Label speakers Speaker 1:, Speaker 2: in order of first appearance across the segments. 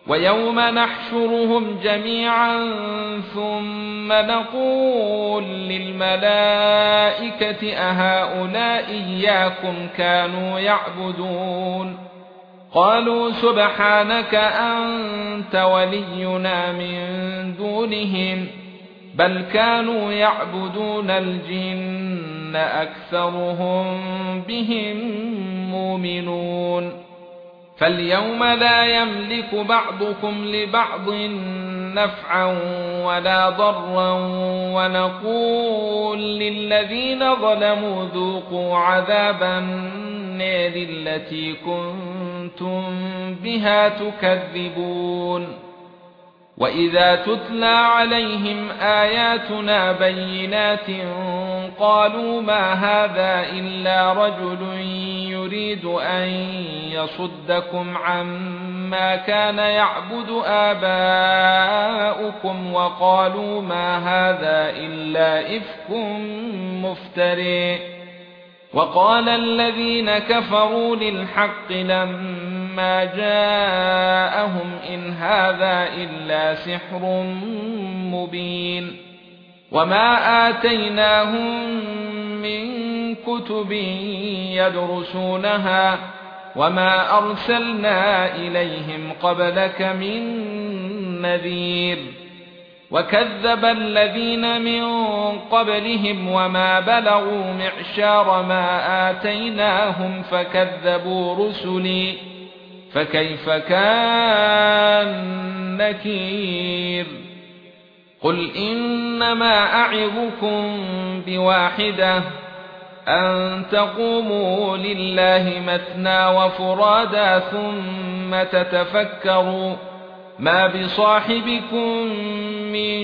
Speaker 1: ويوم نحشرهم جميعا ثم نقول للملائكة أهؤلاء إياكم كانوا يعبدون قالوا سبحانك أنت ولينا من دونهم بل كانوا يعبدون الجن أكثرهم بهم مؤمنون فاليوم لا يملك بعضكم لبعض نفعا ولا ضرا ونقول للذين ظلموا ذوقوا عذاب النار التي كنتم بها تكذبون وإذا تتلى عليهم آياتنا بينات قالوا ما هذا إلا رجل يريد أن يصدكم عما كان يعبد آباؤكم وقالوا ما هذا إلا إفك مفتري وقال الذين كفروا للحق لما جاءهم إن هذا إلا سحر مبين وما آتيناهم من كتب يدرسونها وما أرسلنا إليهم قبلك من نذير وكذب الذين من قبلهم وما بلغوا معشار ما آتيناهم فكذبوا رسلي فكيف كان نكير قل إنما أعظكم بواحدة أن تقوموا لله مثنى وفرادا ثم تتفكروا ما بصاحبكم من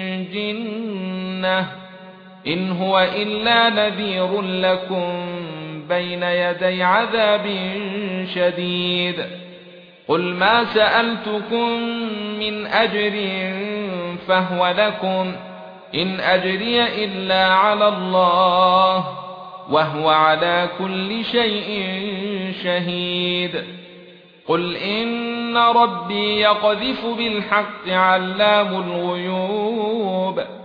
Speaker 1: جنة إن هو إلا نذير لكم بين يدي عذاب شديد قل ما سألتكم من أجر فهو لكم إن أجري إلا على الله وهو على كل شيء شهيد قل إن ربي يقذف بالحق علام الغيوب